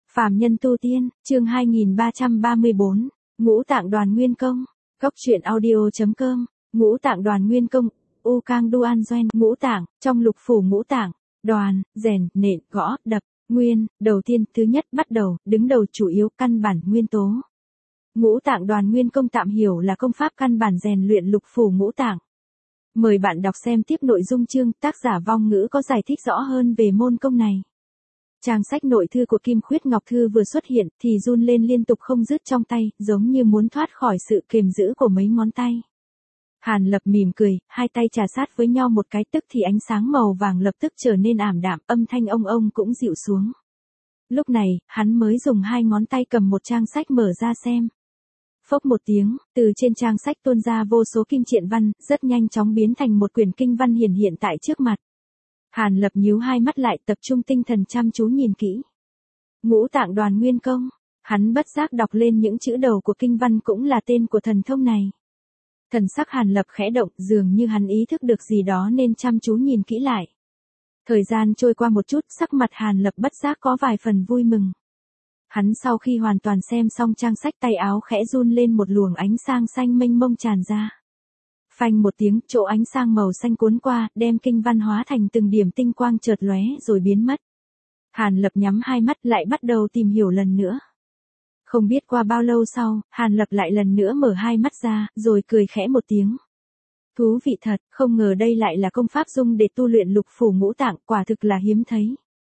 Phàm nhân tu tiên, chương 2334, Ngũ Tạng Đoàn Nguyên Công, Góc truyện audio.com, Ngũ Tạng Đoàn Nguyên Công, U Cang Duan Doen, ngũ tạng, trong lục phủ ngũ tạng, đoàn, rèn, nện, gõ, đập, nguyên, đầu tiên, thứ nhất, bắt đầu, đứng đầu chủ yếu, căn bản, nguyên tố. Ngũ Tạng Đoàn Nguyên Công tạm hiểu là công pháp căn bản rèn luyện lục phủ ngũ tạng. Mời bạn đọc xem tiếp nội dung chương, tác giả Vong Ngữ có giải thích rõ hơn về môn công này. Trang sách nội thư của Kim Khuyết Ngọc Thư vừa xuất hiện thì run lên liên tục không dứt trong tay, giống như muốn thoát khỏi sự kiềm giữ của mấy ngón tay. Hàn Lập mỉm cười, hai tay trà sát với nhau một cái, tức thì ánh sáng màu vàng lập tức trở nên ảm đạm, âm thanh ông cũng dịu xuống. Lúc này, hắn mới dùng hai ngón tay cầm một trang sách mở ra xem. Phốc một tiếng, từ trên trang sách tuôn ra vô số kim triện văn, rất nhanh chóng biến thành một quyển kinh văn hiển hiện tại trước mặt. Hàn Lập nhíu hai mắt lại, tập trung tinh thần chăm chú nhìn kỹ. Ngũ Tạng Đoàn Nguyên Công, hắn bất giác đọc lên những chữ đầu của kinh văn cũng là tên của thần thông này. Thần sắc Hàn Lập khẽ động, dường như hắn ý thức được gì đó nên chăm chú nhìn kỹ lại. Thời gian trôi qua một chút, sắc mặt Hàn Lập bất giác có vài phần vui mừng. Hắn sau khi hoàn toàn xem xong trang sách, tay áo khẽ run lên, một luồng ánh sáng xanh mênh mông tràn ra. Phanh một tiếng, chỗ ánh sáng màu xanh cuốn qua, đem kinh văn hóa thành từng điểm tinh quang chợt lóe rồi biến mất. Hàn Lập nhắm hai mắt lại bắt đầu tìm hiểu lần nữa. Không biết qua bao lâu sau, Hàn Lập lại lần nữa mở hai mắt ra, rồi cười khẽ một tiếng. Thú vị thật, không ngờ đây lại là công pháp dùng để tu luyện lục phủ ngũ tạng, quả thực là hiếm thấy.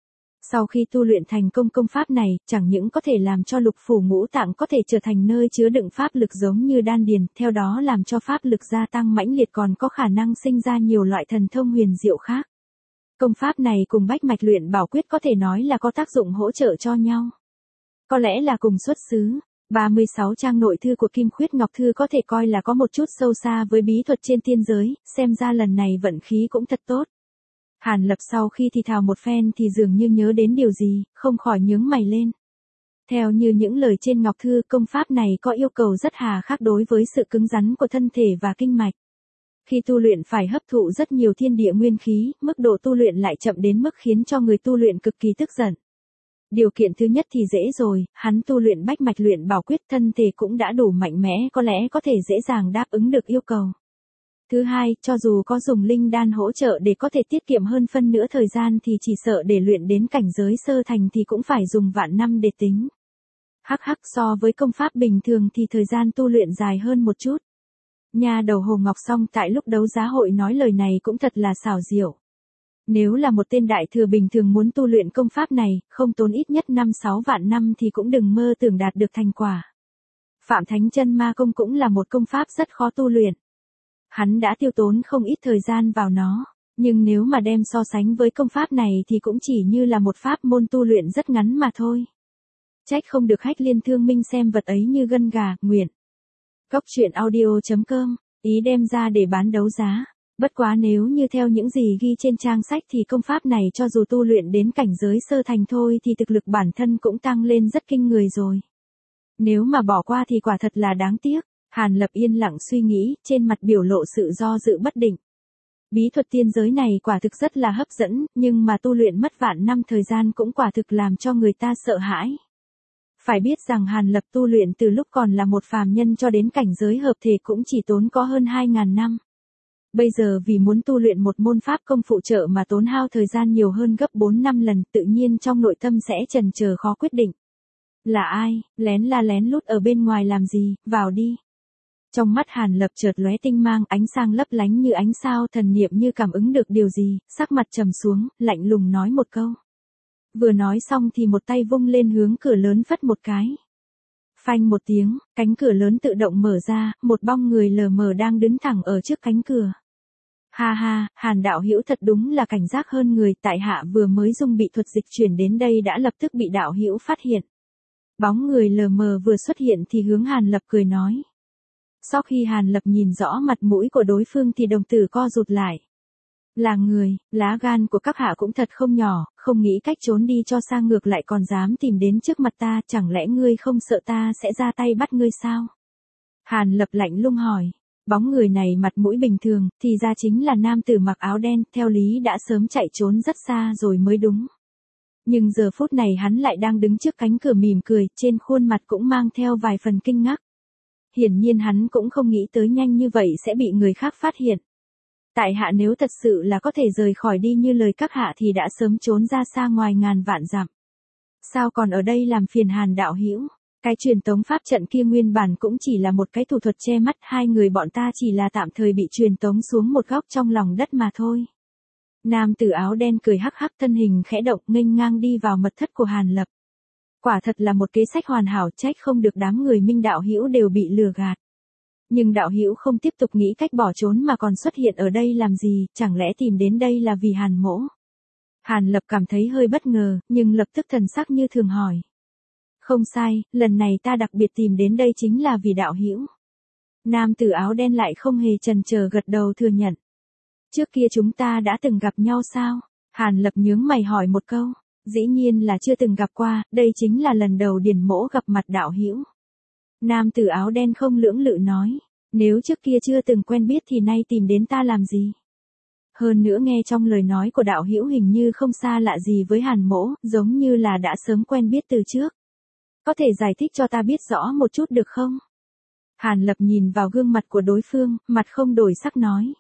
Sau khi tu luyện thành công pháp này, chẳng những có thể làm cho lục phủ ngũ tạng có thể trở thành nơi chứa đựng pháp lực giống như đan điền, theo đó làm cho pháp lực gia tăng mãnh liệt, còn có khả năng sinh ra nhiều loại thần thông huyền diệu khác. Công pháp này cùng bách mạch luyện bảo quyết có thể nói là có tác dụng hỗ trợ cho nhau. Có lẽ là cùng xuất xứ, 36 trang nội thư của Kim Khuyết Ngọc Thư có thể coi là có một chút sâu xa với bí thuật trên tiên giới, xem ra lần này vận khí cũng thật tốt. Hàn Lập sau khi thì thào một phen thì dường như nhớ đến điều gì, không khỏi nhướng mày lên. Theo như những lời trên Ngọc Thư, công pháp này có yêu cầu rất hà khắc đối với sự cứng rắn của thân thể và kinh mạch. Khi tu luyện phải hấp thụ rất nhiều thiên địa nguyên khí, mức độ tu luyện lại chậm đến mức khiến cho người tu luyện cực kỳ tức giận. Điều kiện thứ nhất thì dễ rồi, hắn tu luyện bách mạch luyện bảo quyết, thân thể cũng đã đủ mạnh mẽ, có lẽ có thể dễ dàng đáp ứng được yêu cầu. Thứ hai, cho dù có dùng linh đan hỗ trợ để có thể tiết kiệm hơn phân nửa thời gian thì chỉ sợ để luyện đến cảnh giới sơ thành thì cũng phải dùng vạn năm để tính. Hắc so với công pháp bình thường thì thời gian tu luyện dài hơn một chút. Nha đầu Hồ Ngọc Song tại lúc đấu giá hội nói lời này cũng thật là xảo diệu. Nếu là một tên đại thừa bình thường muốn tu luyện công pháp này, không tốn ít nhất 5-6 vạn năm thì cũng đừng mơ tưởng đạt được thành quả. Phạm Thánh Chân Ma Công cũng là một công pháp rất khó tu luyện. Hắn đã tiêu tốn không ít thời gian vào nó, nhưng nếu mà đem so sánh với công pháp này thì cũng chỉ như là một pháp môn tu luyện rất ngắn mà thôi. Trách không được Hách Liên Thương Minh xem vật ấy như gân gà, nguyện. Góc truyện audio.com, ý đem ra để bán đấu giá. Bất quá nếu như theo những gì ghi trên trang sách thì công pháp này cho dù tu luyện đến cảnh giới sơ thành thôi thì thực lực bản thân cũng tăng lên rất kinh người rồi. Nếu mà bỏ qua thì quả thật là đáng tiếc. Hàn Lập yên lặng suy nghĩ, trên mặt biểu lộ sự do dự bất định. Bí thuật tiên giới này quả thực rất là hấp dẫn, nhưng mà tu luyện mất vạn năm thời gian cũng quả thực làm cho người ta sợ hãi. Phải biết rằng Hàn Lập tu luyện từ lúc còn là một phàm nhân cho đến cảnh giới hợp thể cũng chỉ tốn có hơn 2.000 năm. Bây giờ vì muốn tu luyện một môn pháp công phụ trợ mà tốn hao thời gian nhiều hơn gấp 4-5 lần, tự nhiên trong nội tâm sẽ chần chờ khó quyết định. Là ai, lén lút ở bên ngoài làm gì, vào đi. Trong mắt Hàn Lập chợt lóe tinh mang, ánh sáng lấp lánh như ánh sao, thần niệm như cảm ứng được điều gì, sắc mặt trầm xuống, lạnh lùng nói một câu. Vừa nói xong thì một tay vung lên hướng cửa lớn phất một cái. Phanh một tiếng, cánh cửa lớn tự động mở ra, một bóng người lờ mờ đang đứng thẳng ở trước cánh cửa. Ha, Hàn đạo hữu thật đúng là cảnh giác hơn người, tại hạ vừa mới dùng bị thuật dịch chuyển đến đây đã lập tức bị đạo hữu phát hiện. Bóng người lờ mờ vừa xuất hiện thì hướng Hàn Lập cười nói. Sau khi Hàn Lập nhìn rõ mặt mũi của đối phương thì đồng tử co rụt lại. Là người, lá gan của các hạ cũng thật không nhỏ, không nghĩ cách trốn đi cho sang ngược lại còn dám tìm đến trước mặt ta, chẳng lẽ ngươi không sợ ta sẽ ra tay bắt ngươi sao? Hàn Lập lạnh lùng hỏi, bóng người này mặt mũi bình thường, thì ra chính là nam tử mặc áo đen, theo lý đã sớm chạy trốn rất xa rồi mới đúng. Nhưng giờ phút này hắn lại đang đứng trước cánh cửa mỉm cười, trên khuôn mặt cũng mang theo vài phần kinh ngạc. Hiển nhiên hắn cũng không nghĩ tới nhanh như vậy sẽ bị người khác phát hiện. Tại hạ nếu thật sự là có thể rời khỏi đi như lời các hạ thì đã sớm trốn ra xa ngoài ngàn vạn dặm. Sao còn ở đây làm phiền Hàn đạo hữu? Cái truyền tống pháp trận kia nguyên bản cũng chỉ là một cái thủ thuật che mắt, hai người bọn ta chỉ là tạm thời bị truyền tống xuống một góc trong lòng đất mà thôi. Nam tử áo đen cười hắc hắc, thân hình khẽ động nghênh ngang đi vào mật thất của Hàn Lập. Quả thật là một kế sách hoàn hảo, trách không được đám người Minh đạo hữu đều bị lừa gạt. Nhưng đạo hữu không tiếp tục nghĩ cách bỏ trốn mà còn xuất hiện ở đây làm gì, chẳng lẽ tìm đến đây là vì Hàn mỗ? Hàn Lập cảm thấy hơi bất ngờ, nhưng lập tức thần sắc như thường hỏi. Không sai, lần này ta đặc biệt tìm đến đây chính là vì đạo hữu. Nam tử áo đen lại không hề chần chờ gật đầu thừa nhận. Trước kia chúng ta đã từng gặp nhau sao? Hàn Lập nhướng mày hỏi một câu. Dĩ nhiên là chưa từng gặp qua, đây chính là lần đầu Điền mỗ gặp mặt đạo hữu. Nam tử áo đen không lưỡng lự nói. Nếu trước kia chưa từng quen biết thì nay tìm đến ta làm gì? Hơn nữa nghe trong lời nói của đạo hữu hình như không xa lạ gì với Hàn mỗ, giống như là đã sớm quen biết từ trước. Có thể giải thích cho ta biết rõ một chút được không? Hàn Lập nhìn vào gương mặt của đối phương, mặt không đổi sắc nói.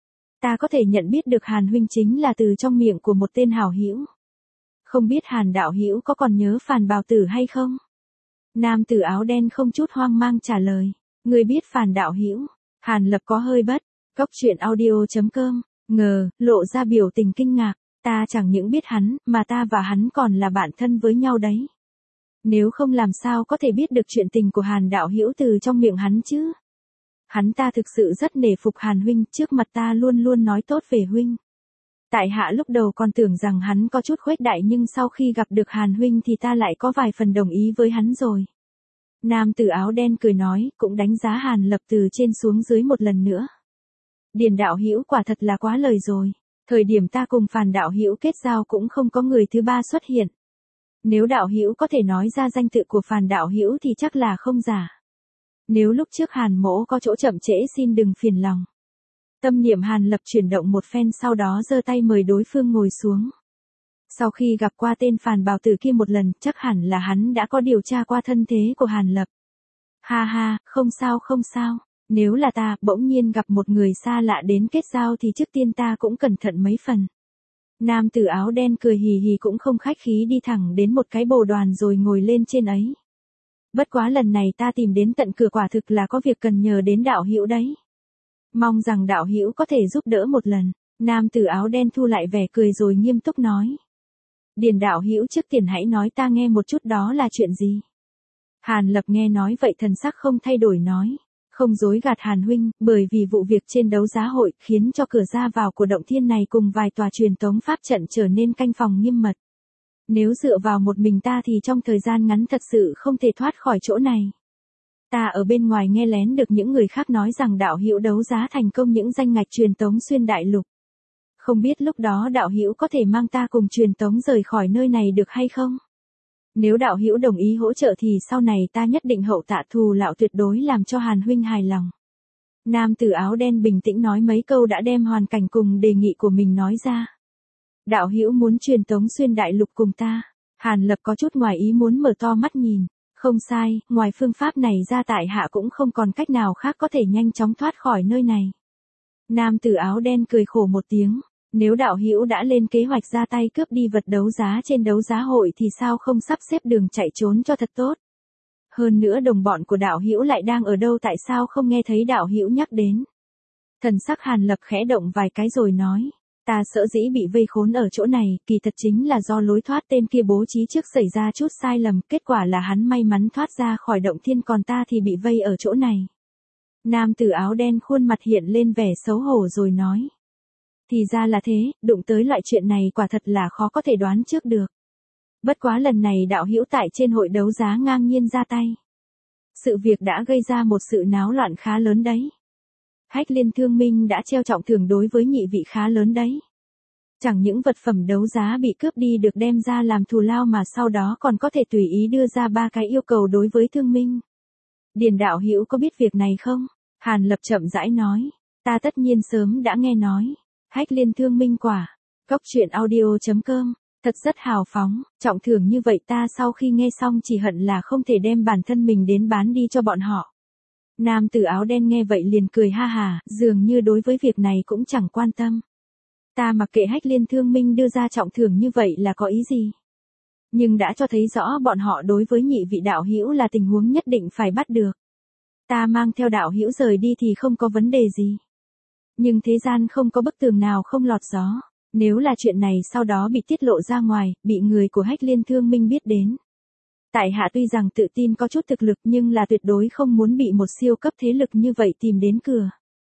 Ta có thể nhận biết được Hàn huynh chính là từ trong miệng của một tên hảo hữu. Không biết Hàn đạo hữu có còn nhớ Phàn Bào Tử hay không? Nam tử áo đen không chút hoang mang trả lời. Người biết Phàn đạo hữu? Hàn Lập có hơi bất. Cốc truyện audio.com. Ngờ, lộ ra biểu tình kinh ngạc. Ta chẳng những biết hắn, mà ta và hắn còn là bạn thân với nhau đấy. Nếu không làm sao có thể biết được chuyện tình của Hàn đạo hữu từ trong miệng hắn chứ? Hắn ta thực sự rất nể phục Hàn huynh, trước mặt ta luôn luôn nói tốt về huynh. Tại hạ lúc đầu còn tưởng rằng hắn có chút khuếch đại, nhưng sau khi gặp được Hàn huynh thì ta lại có vài phần đồng ý với hắn rồi. Nam tử áo đen cười nói, cũng đánh giá Hàn Lập từ trên xuống dưới một lần nữa. Điền đạo hữu quả thật là quá lời rồi. Thời điểm ta cùng Phàn đạo hữu kết giao cũng không có người thứ ba xuất hiện. Nếu đạo hữu có thể nói ra danh tự của Phàn đạo hữu thì chắc là không giả. Nếu lúc trước Hàn mỗ có chỗ chậm trễ xin đừng phiền lòng. Tâm niệm Hàn Lập chuyển động một phen, sau đó giơ tay mời đối phương ngồi xuống. Sau khi gặp qua tên Phàn Bào Tử kia một lần, chắc hẳn là hắn đã có điều tra qua thân thế của Hàn Lập. Ha ha, không sao không sao. Nếu là ta, bỗng nhiên gặp một người xa lạ đến kết giao thì trước tiên ta cũng cẩn thận mấy phần. Nam tử áo đen cười hì hì cũng không khách khí đi thẳng đến một cái bồ đoàn rồi ngồi lên trên ấy. Bất quá lần này ta tìm đến tận cửa quả thực là có việc cần nhờ đến đạo hữu đấy. Mong rằng đạo hữu có thể giúp đỡ một lần. Nam tử áo đen thu lại vẻ cười rồi nghiêm túc nói. Điền đạo hữu trước tiên hãy nói ta nghe một chút đó là chuyện gì. Hàn Lập nghe nói vậy thần sắc không thay đổi nói. Không dối gạt Hàn huynh, bởi vì vụ việc trên đấu giá hội khiến cho cửa ra vào của động thiên này cùng vài tòa truyền tống pháp trận trở nên canh phòng nghiêm mật. Nếu dựa vào một mình ta thì trong thời gian ngắn thật sự không thể thoát khỏi chỗ này. Ta ở bên ngoài nghe lén được những người khác nói rằng đạo hữu đấu giá thành công những danh ngạch truyền tống xuyên đại lục. Không biết lúc đó đạo hữu có thể mang ta cùng truyền tống rời khỏi nơi này được hay không? Nếu đạo hữu đồng ý hỗ trợ thì sau này ta nhất định hậu tạ thù lão, tuyệt đối làm cho Hàn huynh hài lòng. Nam tử áo đen bình tĩnh nói mấy câu đã đem hoàn cảnh cùng đề nghị của mình nói ra. Đạo hữu muốn truyền tống xuyên đại lục cùng ta? Hàn Lập có chút ngoài ý muốn mở to mắt nhìn. Không sai, ngoài phương pháp này ra tại hạ cũng không còn cách nào khác có thể nhanh chóng thoát khỏi nơi này. Nam tử áo đen cười khổ một tiếng. Nếu đạo hữu đã lên kế hoạch ra tay cướp đi vật đấu giá trên đấu giá hội thì sao không sắp xếp đường chạy trốn cho thật tốt. Hơn nữa đồng bọn của đạo hữu lại đang ở đâu, tại sao không nghe thấy đạo hữu nhắc đến. Thần sắc Hàn Lập khẽ động vài cái rồi nói. Ta sợ dĩ bị vây khốn ở chỗ này, kỳ thật chính là do lối thoát tên kia bố trí trước xảy ra chút sai lầm, kết quả là hắn may mắn thoát ra khỏi động thiên, còn ta thì bị vây ở chỗ này. Nam tử áo đen khuôn mặt hiện lên vẻ xấu hổ rồi nói. Thì ra là thế, đụng tới loại chuyện này quả thật là khó có thể đoán trước được. Bất quá lần này đạo hữu tại trên hội đấu giá ngang nhiên ra tay. Sự việc đã gây ra một sự náo loạn khá lớn đấy. Hách Liên Thương Minh đã treo trọng thưởng đối với nhị vị khá lớn đấy. Chẳng những vật phẩm đấu giá bị cướp đi được đem ra làm thù lao mà sau đó còn có thể tùy ý đưa ra 3 cái yêu cầu đối với Thương Minh. Điền đạo hữu có biết việc này không? Hàn Lập chậm rãi nói. Ta tất nhiên sớm đã nghe nói. Hách Liên Thương Minh quả. Cốc truyện audio.com. Thật rất hào phóng, trọng thưởng như vậy ta sau khi nghe xong chỉ hận là không thể đem bản thân mình đến bán đi cho bọn họ. Nam tử áo đen nghe vậy liền cười ha hà, dường như đối với việc này cũng chẳng quan tâm. Ta mặc kệ Hách Liên Thương Minh đưa ra trọng thưởng như vậy là có ý gì. Nhưng đã cho thấy rõ bọn họ đối với nhị vị đạo hữu là tình huống nhất định phải bắt được. Ta mang theo đạo hữu rời đi thì không có vấn đề gì. Nhưng thế gian không có bức tường nào không lọt gió. Nếu là chuyện này sau đó bị tiết lộ ra ngoài, bị người của Hách Liên Thương Minh biết đến. Tại hạ tuy rằng tự tin có chút thực lực nhưng là tuyệt đối không muốn bị một siêu cấp thế lực như vậy tìm đến cửa.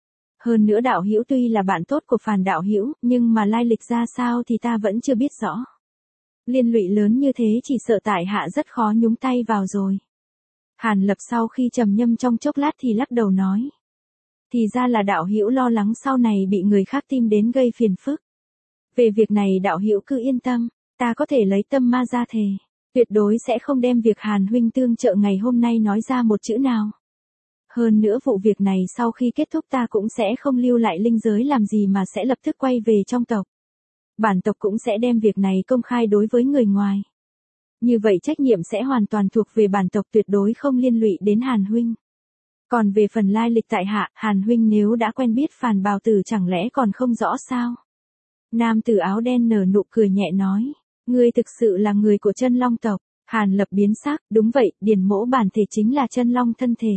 Hơn nữa đạo hữu tuy là bạn tốt của Phàn đạo hữu, nhưng mà lai lịch ra sao thì ta vẫn chưa biết rõ. Liên lụy lớn như thế chỉ sợ tại hạ rất khó nhúng tay vào rồi. Hàn Lập sau khi trầm ngâm trong chốc lát thì lắc đầu nói. Thì ra là đạo hữu lo lắng sau này bị người khác tìm đến gây phiền phức. Về việc này đạo hữu cứ yên tâm, ta có thể lấy tâm ma ra thề. Tuyệt đối sẽ không đem việc Hàn huynh tương trợ ngày hôm nay nói ra một chữ nào. Hơn nữa vụ việc này sau khi kết thúc ta cũng sẽ không lưu lại linh giới làm gì mà sẽ lập tức quay về trong tộc. Bản tộc cũng sẽ đem việc này công khai đối với người ngoài. Như vậy trách nhiệm sẽ hoàn toàn thuộc về bản tộc, tuyệt đối không liên lụy đến Hàn huynh. Còn về phần lai lịch tại hạ, Hàn huynh nếu đã quen biết Phàn Bào Tử chẳng lẽ còn không rõ sao? Nam tử áo đen nở nụ cười nhẹ nói. Ngươi thực sự là người của chân long tộc. Hàn Lập biến sắc, đúng vậy, Điền Mỗ bản thể chính là chân long thân thể.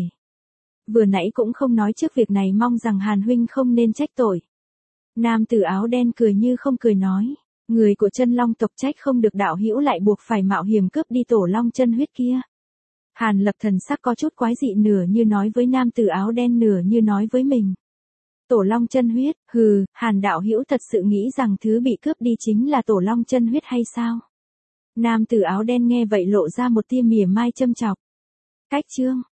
Vừa nãy cũng không nói trước việc này, mong rằng Hàn huynh không nên trách tội. Nam tử áo đen cười như không cười nói. Người của chân long tộc trách không được đạo hữu lại buộc phải mạo hiểm cướp đi tổ long chân huyết kia. Hàn Lập thần sắc có chút quái dị, nửa như nói với nam tử áo đen nửa như nói với mình. Tổ long chân huyết, hừ, Hàn đạo hữu thật sự nghĩ rằng thứ bị cướp đi chính là tổ long chân huyết hay sao? Nam tử áo đen nghe vậy lộ ra một tia mỉa mai châm chọc. Cách chương